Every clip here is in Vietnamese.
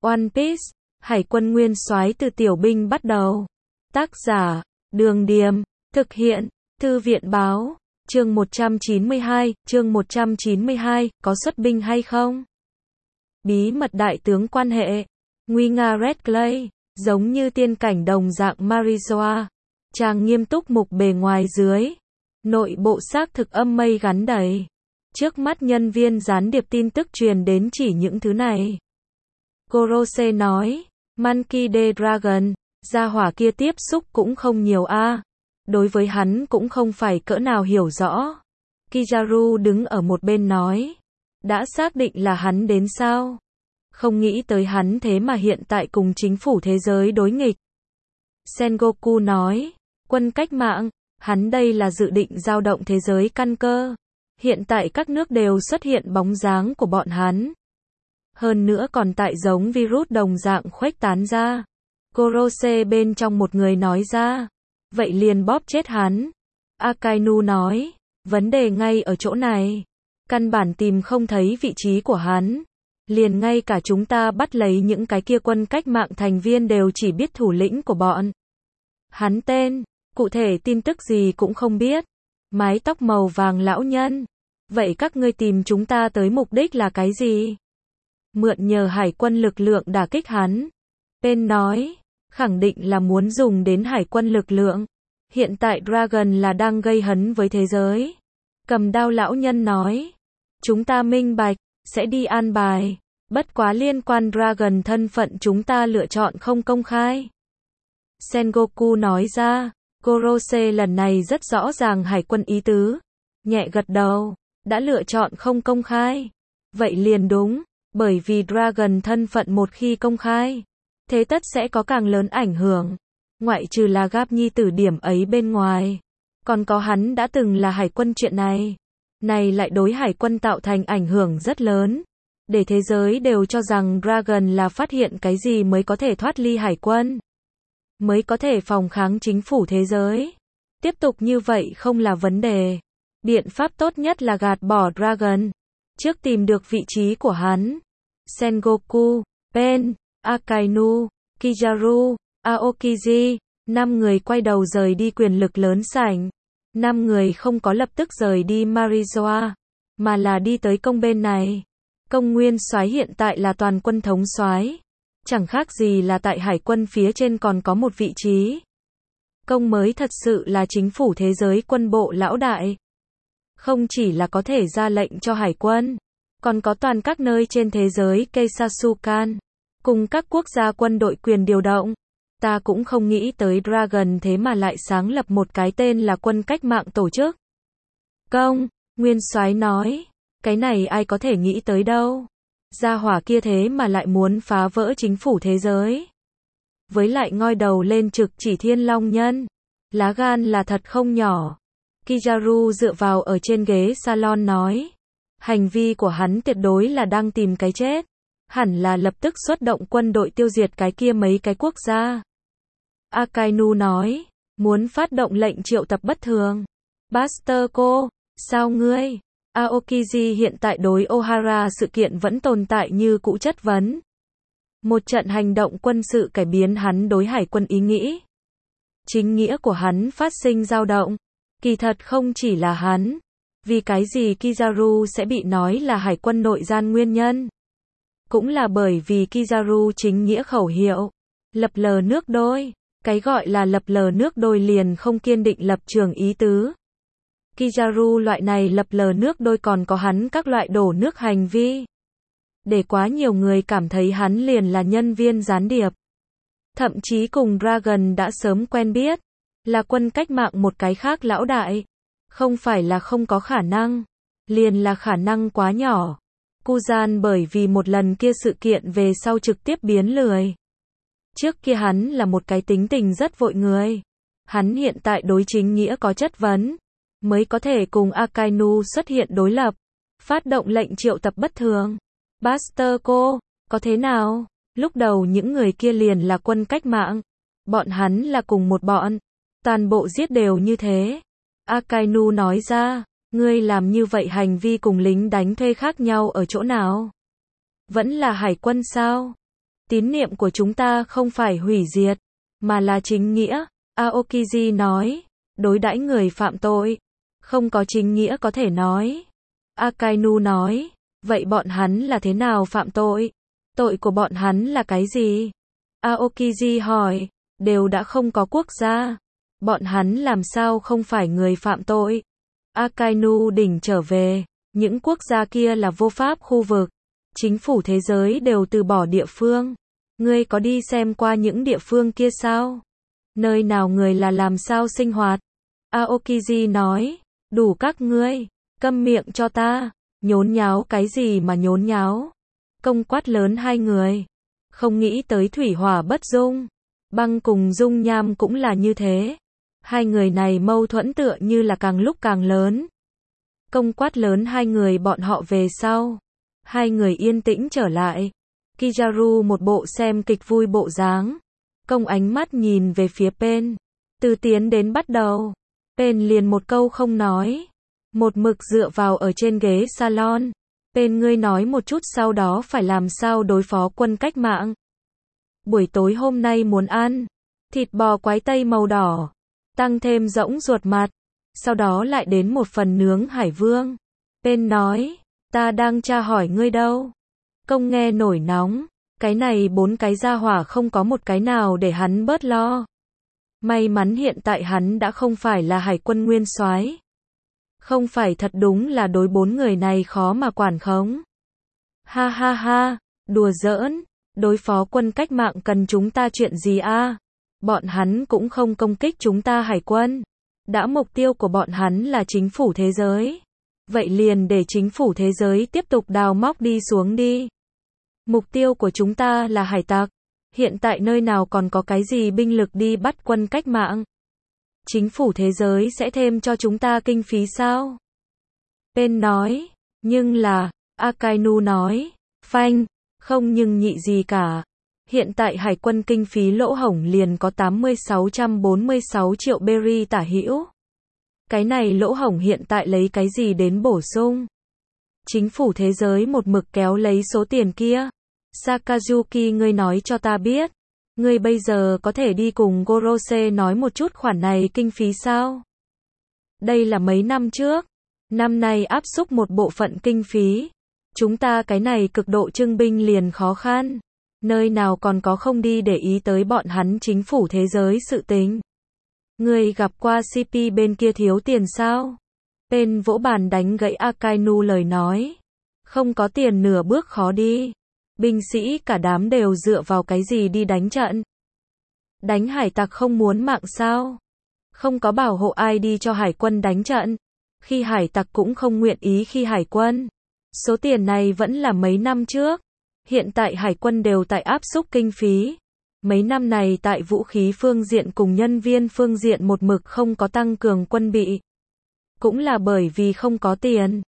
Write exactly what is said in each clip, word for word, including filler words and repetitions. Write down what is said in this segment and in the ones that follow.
One Piece, Hải quân nguyên soái từ tiểu binh bắt đầu. Tác giả, Đường Điềm, thực hiện, Thư viện báo, chương một trăm chín mươi hai, chương một trăm chín mươi hai, có xuất binh hay không? Bí mật đại tướng quan hệ, nguy nga Red Clay, giống như tiên cảnh đồng dạng Marijoa, chàng nghiêm túc mục bề ngoài dưới, nội bộ xác thực âm mây gắn đầy. Trước mắt nhân viên gián điệp tin tức truyền đến chỉ những thứ này. Gorose nói, Monkey D. Dragon, gia hỏa kia tiếp xúc cũng không nhiều a. Đối với hắn cũng không phải cỡ nào hiểu rõ. Kizaru đứng ở một bên nói, đã xác định là hắn đến sao? Không nghĩ tới hắn thế mà hiện tại cùng chính phủ thế giới đối nghịch. Sengoku nói, quân cách mạng, hắn đây là dự định giao động thế giới căn cơ. Hiện tại các nước đều xuất hiện bóng dáng của bọn hắn. Hơn nữa còn tại giống virus đồng dạng khuếch tán ra. Gorose bên trong một người nói ra, vậy liền bóp chết hắn. Akainu nói, vấn đề ngay ở chỗ này. Căn bản tìm không thấy vị trí của hắn. Liền ngay cả chúng ta bắt lấy những cái kia quân cách mạng thành viên đều chỉ biết thủ lĩnh của bọn hắn tên, cụ thể tin tức gì cũng không biết. Mái tóc màu vàng lão nhân. Vậy các ngươi tìm chúng ta tới mục đích là cái gì? Mượn nhờ hải quân lực lượng đả kích hắn. Pen nói, khẳng định là muốn dùng đến hải quân lực lượng. Hiện tại Dragon là đang gây hấn với thế giới. Cầm đao lão nhân nói, chúng ta minh bạch, sẽ đi an bài. Bất quá liên quan Dragon thân phận chúng ta lựa chọn không công khai. Sengoku nói ra, Gorose lần này rất rõ ràng hải quân ý tứ. Nhẹ gật đầu, đã lựa chọn không công khai. Vậy liền đúng, bởi vì Dragon thân phận một khi công khai, thế tất sẽ có càng lớn ảnh hưởng. Ngoại trừ là Gap nhi tử điểm ấy bên ngoài. Còn có hắn đã từng là hải quân chuyện này. Này lại đối hải quân tạo thành ảnh hưởng rất lớn. Để thế giới đều cho rằng Dragon là phát hiện cái gì mới có thể thoát ly hải quân. Mới có thể phòng kháng chính phủ thế giới. Tiếp tục như vậy không là vấn đề. Biện pháp tốt nhất là gạt bỏ Dragon. Trước tìm được vị trí của hắn. Sengoku, Pen, Akainu, Kizaru, Aokiji, năm người quay đầu rời đi quyền lực lớn sảnh. Năm người không có lập tức rời đi Marijoa, mà là đi tới công bên này. Công nguyên soái hiện tại là toàn quân thống soái. Chẳng khác gì là tại hải quân phía trên còn có một vị trí. Công mới thật sự là chính phủ thế giới quân bộ lão đại. Không chỉ là có thể ra lệnh cho hải quân, còn có toàn các nơi trên thế giới Keisatsukan, cùng các quốc gia quân đội quyền điều động. Ta cũng không nghĩ tới Dragon thế mà lại sáng lập một cái tên là quân cách mạng tổ chức. Công, nguyên soái nói, cái này ai có thể nghĩ tới đâu. Gia hỏa kia thế mà lại muốn phá vỡ chính phủ thế giới. Với lại ngoi đầu lên trực chỉ Thiên Long Nhân. Lá gan là thật không nhỏ. Kizaru dựa vào ở trên ghế salon nói. Hành vi của hắn tuyệt đối là đang tìm cái chết. Hẳn là lập tức xuất động quân đội tiêu diệt cái kia mấy cái quốc gia. Akainu nói. Muốn phát động lệnh triệu tập bất thường. Buster cô, sao ngươi? Aokiji hiện tại đối Ohara sự kiện vẫn tồn tại như cũ chất vấn. Một trận hành động quân sự cải biến hắn đối hải quân ý nghĩ. Chính nghĩa của hắn phát sinh dao động. Kỳ thật không chỉ là hắn. Vì cái gì Kizaru sẽ bị nói là hải quân nội gian nguyên nhân. Cũng là bởi vì Kizaru chính nghĩa khẩu hiệu. Lập lờ nước đôi. Cái gọi là lập lờ nước đôi liền không kiên định lập trường ý tứ. Kizaru loại này lập lờ nước đôi còn có hắn các loại đổ nước hành vi. Để quá nhiều người cảm thấy hắn liền là nhân viên gián điệp. Thậm chí cùng Dragon đã sớm quen biết. Là quân cách mạng một cái khác lão đại. Không phải là không có khả năng. Liền là khả năng quá nhỏ. Kuzan bởi vì một lần kia sự kiện về sau trực tiếp biến lười. Trước kia hắn là một cái tính tình rất vội người. Hắn hiện tại đối chính nghĩa có chất vấn. Mới có thể cùng Akainu xuất hiện đối lập. Phát động lệnh triệu tập bất thường. Buster cô, có thế nào? Lúc đầu những người kia liền là quân cách mạng. Bọn hắn là cùng một bọn. Toàn bộ giết đều như thế. Akainu nói ra, ngươi làm như vậy hành vi cùng lính đánh thuê khác nhau ở chỗ nào? Vẫn là hải quân sao? Tín niệm của chúng ta không phải hủy diệt, mà là chính nghĩa. Aokiji nói, đối đãi người phạm tội, không có chính nghĩa có thể nói. Akainu nói, vậy bọn hắn là thế nào phạm tội? Tội của bọn hắn là cái gì? Aokiji hỏi, đều đã không có quốc gia, bọn hắn làm sao không phải người phạm tội? Akainu đỉnh trở về, những quốc gia kia là vô pháp khu vực, chính phủ thế giới đều từ bỏ địa phương. Ngươi có đi xem qua những địa phương kia sao? Nơi nào người là làm sao sinh hoạt? Aokiji nói, đủ các ngươi, câm miệng cho ta, nhốn nháo cái gì mà nhốn nháo? Công quát lớn hai người, không nghĩ tới thủy hỏa bất dung, băng cùng dung nham cũng là như thế. Hai người này mâu thuẫn tựa như là càng lúc càng lớn. Công quát lớn hai người bọn họ về sau. Hai người yên tĩnh trở lại. Kizaru một bộ xem kịch vui bộ dáng. Công ánh mắt nhìn về phía Pen. Từ tiến đến bắt đầu. Pen liền một câu không nói. Một mực dựa vào ở trên ghế salon. Pen ngươi nói một chút sau đó phải làm sao đối phó quân cách mạng. Buổi tối hôm nay muốn ăn thịt bò quái tây màu đỏ, tăng thêm rỗng ruột mặt, sau đó lại đến một phần nướng hải vương. Pen nói, ta đang tra hỏi ngươi đâu. Công nghe nổi nóng, cái này bốn cái gia hỏa không có một cái nào để hắn bớt lo. May mắn hiện tại hắn đã không phải là hải quân nguyên soái. Không phải thật đúng là đối bốn người này khó mà quản khống. Ha ha ha, đùa giỡn, đối phó quân cách mạng cần chúng ta chuyện gì a? Bọn hắn cũng không công kích chúng ta hải quân. Đã mục tiêu của bọn hắn là chính phủ thế giới. Vậy liền để chính phủ thế giới tiếp tục đào móc đi xuống đi. Mục tiêu của chúng ta là hải tặc. Hiện tại nơi nào còn có cái gì binh lực đi bắt quân cách mạng? Chính phủ thế giới sẽ thêm cho chúng ta kinh phí sao? Pen nói, nhưng là, Akainu nói, phanh, không nhưng nhị gì cả. Hiện tại hải quân kinh phí lỗ hổng liền có tám nghìn sáu trăm bốn mươi sáu triệu berry tả hữu. Cái này lỗ hổng hiện tại lấy cái gì đến bổ sung? Chính phủ thế giới một mực kéo lấy số tiền kia. Sakazuki ngươi nói cho ta biết. Ngươi bây giờ có thể đi cùng Gorose nói một chút khoản này kinh phí sao? Đây là mấy năm trước. Năm nay áp xúc một bộ phận kinh phí. Chúng ta cái này cực độ trưng binh liền khó khăn. Nơi nào còn có không đi để ý tới bọn hắn chính phủ thế giới sự tình. Ngươi gặp qua xê pê bên kia thiếu tiền sao? Pen vỗ bàn đánh gãy Akainu lời nói. Không có tiền nửa bước khó đi. Binh sĩ cả đám đều dựa vào cái gì đi đánh trận? Đánh hải tặc không muốn mạng sao? Không có bảo hộ ai đi cho hải quân đánh trận. Khi hải tặc cũng không nguyện ý khi hải quân. Số tiền này vẫn là mấy năm trước. Hiện tại hải quân đều tại áp xúc kinh phí. Mấy năm này tại vũ khí phương diện cùng nhân viên phương diện một mực không có tăng cường quân bị. Cũng là bởi vì không có tiền.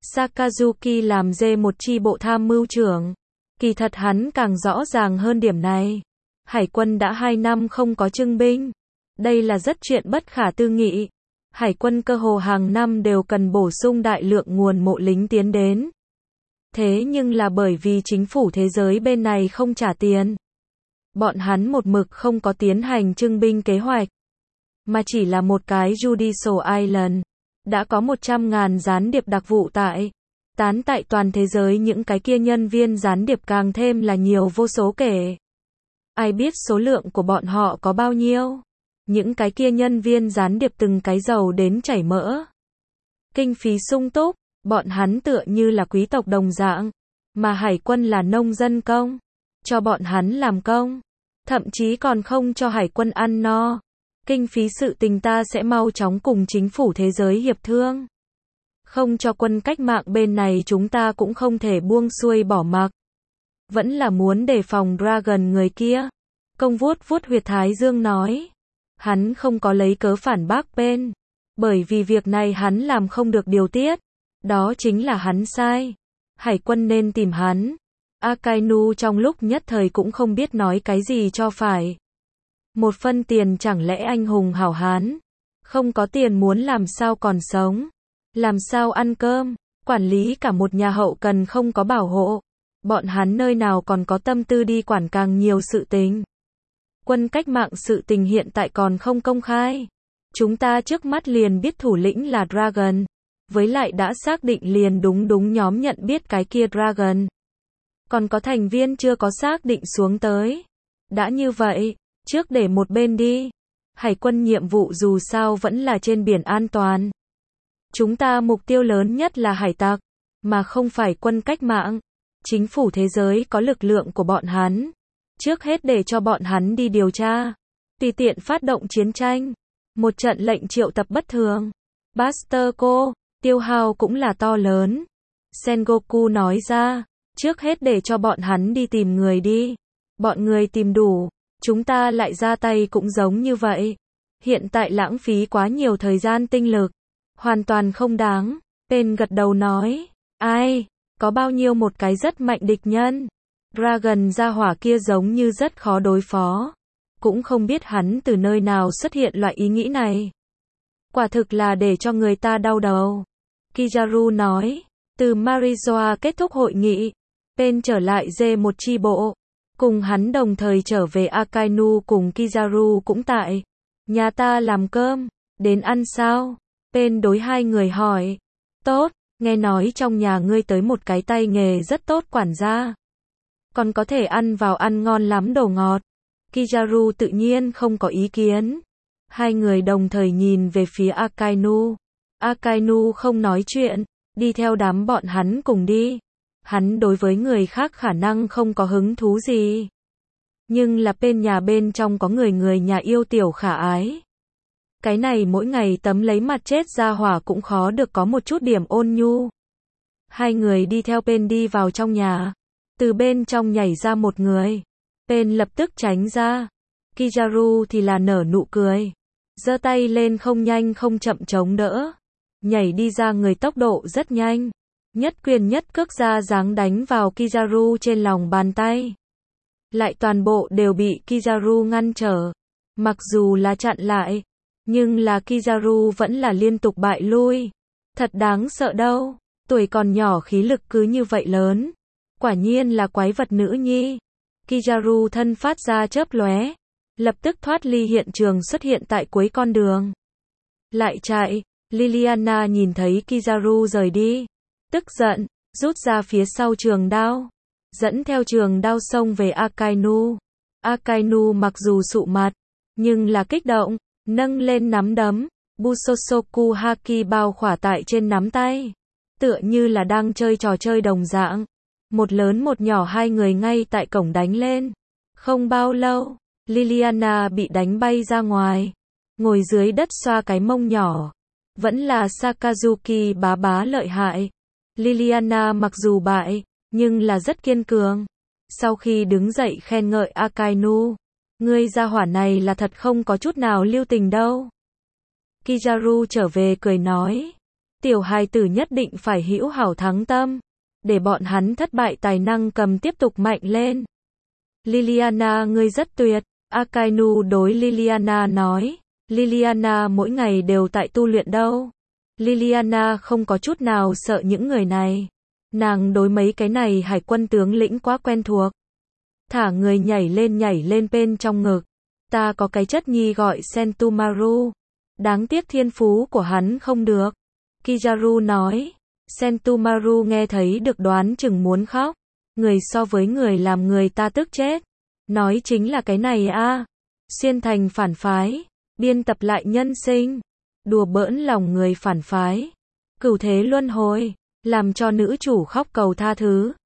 Sakazuki làm dê một chi bộ tham mưu trưởng. Kỳ thật hắn càng rõ ràng hơn điểm này. Hải quân đã hai năm không có trưng binh. Đây là rất chuyện bất khả tư nghị. Hải quân cơ hồ hàng năm đều cần bổ sung đại lượng nguồn mộ lính tiến đến. Thế nhưng là bởi vì chính phủ thế giới bên này không trả tiền. Bọn hắn một mực không có tiến hành trưng binh kế hoạch. Mà chỉ là một cái Judicial Island. Đã có một trăm ngàn gián điệp đặc vụ tại. Tán tại toàn thế giới những cái kia nhân viên gián điệp càng thêm là nhiều vô số kể. Ai biết số lượng của bọn họ có bao nhiêu? Những cái kia nhân viên gián điệp từng cái giàu đến chảy mỡ. Kinh phí sung túc, bọn hắn tựa như là quý tộc đồng dạng. Mà hải quân là nông dân công. Cho bọn hắn làm công. Thậm chí còn không cho hải quân ăn no. Kinh phí sự tình ta sẽ mau chóng cùng chính phủ thế giới hiệp thương. Không cho quân cách mạng bên này chúng ta cũng không thể buông xuôi bỏ mặc. Vẫn là muốn đề phòng Dragon người kia. Công vuốt vuốt huyệt thái dương nói. Hắn không có lấy cớ phản bác Pen. Bởi vì việc này hắn làm không được điều tiết. Đó chính là hắn sai. Hải quân nên tìm hắn. Akainu trong lúc nhất thời cũng không biết nói cái gì cho phải. Một phân tiền chẳng lẽ anh hùng hảo hán. Không có tiền muốn làm sao còn sống. Làm sao ăn cơm. Quản lý cả một nhà hậu cần không có bảo hộ. bọn hắn nơi nào còn có tâm tư đi quản càng nhiều sự tình. Quân cách mạng sự tình hiện tại còn không công khai. Chúng ta trước mắt liền biết thủ lĩnh là Dragon. Với lại đã xác định liền đúng đúng nhóm nhận biết cái kia Dragon. Còn có thành viên chưa có xác định xuống tới. Đã như vậy, trước để một bên đi. Hải quân nhiệm vụ dù sao vẫn là trên biển an toàn. Chúng ta mục tiêu lớn nhất là hải tặc, mà không phải quân cách mạng. Chính phủ thế giới có lực lượng của bọn hắn. Trước hết để cho bọn hắn đi điều tra. Tùy tiện phát động chiến tranh. Một trận lệnh triệu tập bất thường. Buster cô, tiêu hao cũng là to lớn. Sengoku nói ra. Trước hết để cho bọn hắn đi tìm người đi. Bọn người tìm đủ. Chúng ta lại ra tay cũng giống như vậy. Hiện tại lãng phí quá nhiều thời gian tinh lực. Hoàn toàn không đáng. Tên gật đầu nói. Ai? Có bao nhiêu một cái rất mạnh địch nhân. Dragon gia hỏa kia giống như rất khó đối phó. Cũng không biết hắn từ nơi nào xuất hiện loại ý nghĩ này. Quả thực là để cho người ta đau đầu. Kizaru nói. Từ Marizoa kết thúc hội nghị. Tên trở lại dê một chi bộ. Cùng hắn đồng thời trở về Akainu cùng Kizaru cũng tại. Nhà ta làm cơm. Đến ăn sao? Tên đối hai người hỏi. Tốt, nghe nói trong nhà ngươi tới một cái tay nghề rất tốt quản gia. Còn có thể ăn vào ăn ngon lắm đồ ngọt. Kizaru tự nhiên không có ý kiến. Hai người đồng thời nhìn về phía Akainu. Akainu không nói chuyện, đi theo đám bọn hắn cùng đi. Hắn đối với người khác khả năng không có hứng thú gì. Nhưng là bên nhà bên trong có người người nhà yêu tiểu khả ái. Cái này mỗi ngày tấm lấy mặt chết ra hỏa cũng khó được có một chút điểm ôn nhu. Hai người đi theo bên đi vào trong nhà. Từ bên trong nhảy ra một người. Bên lập tức tránh ra. Kizaru thì là nở nụ cười. Giơ tay lên không nhanh không chậm chống đỡ. Nhảy đi ra người tốc độ rất nhanh. Nhất quyền nhất cước ra dáng đánh vào Kizaru trên lòng bàn tay. Lại toàn bộ đều bị Kizaru ngăn trở. Mặc dù là chặn lại. Nhưng là Kizaru vẫn là liên tục bại lui. Thật đáng sợ đâu. Tuổi còn nhỏ khí lực cứ như vậy lớn. Quả nhiên là quái vật nữ nhi. Kizaru thân phát ra chớp lóe. Lập tức thoát ly hiện trường xuất hiện tại cuối con đường. Lại chạy. Liliana nhìn thấy Kizaru rời đi. Tức giận. Rút ra phía sau trường đao. Dẫn theo trường đao xông về Akainu. Akainu mặc dù sụ mặt. Nhưng là kích động. Nâng lên nắm đấm. Busosoku Haki bao khỏa tại trên nắm tay. Tựa như là đang chơi trò chơi đồng dạng. Một lớn một nhỏ hai người ngay tại cổng đánh lên. Không bao lâu, Liliana bị đánh bay ra ngoài. Ngồi dưới đất xoa cái mông nhỏ. Vẫn là Sakazuki bá bá lợi hại. Liliana mặc dù bại, nhưng là rất kiên cường. Sau khi đứng dậy khen ngợi Akainu. Ngươi gia hỏa này là thật không có chút nào lưu tình đâu. Kizaru trở về cười nói. Tiểu hài tử nhất định phải hữu hảo thắng tâm. Để bọn hắn thất bại tài năng cầm tiếp tục mạnh lên. Liliana ngươi rất tuyệt. Akainu đối Liliana nói. Liliana mỗi ngày đều tại tu luyện đâu. Liliana không có chút nào sợ những người này. Nàng đối mấy cái này hải quân tướng lĩnh quá quen thuộc. Thả người nhảy lên nhảy lên bên trong ngực. Ta có cái chất nhi gọi Sentomaru. Đáng tiếc thiên phú của hắn không được. Kizaru nói. Sentomaru nghe thấy được đoán chừng muốn khóc. Người so với người làm người ta tức chết. Nói chính là cái này a. Xuyên thành phản phái. Biên tập lại nhân sinh. Đùa bỡn lòng người phản phái. Cửu thế luân hồi. Làm cho nữ chủ khóc cầu tha thứ.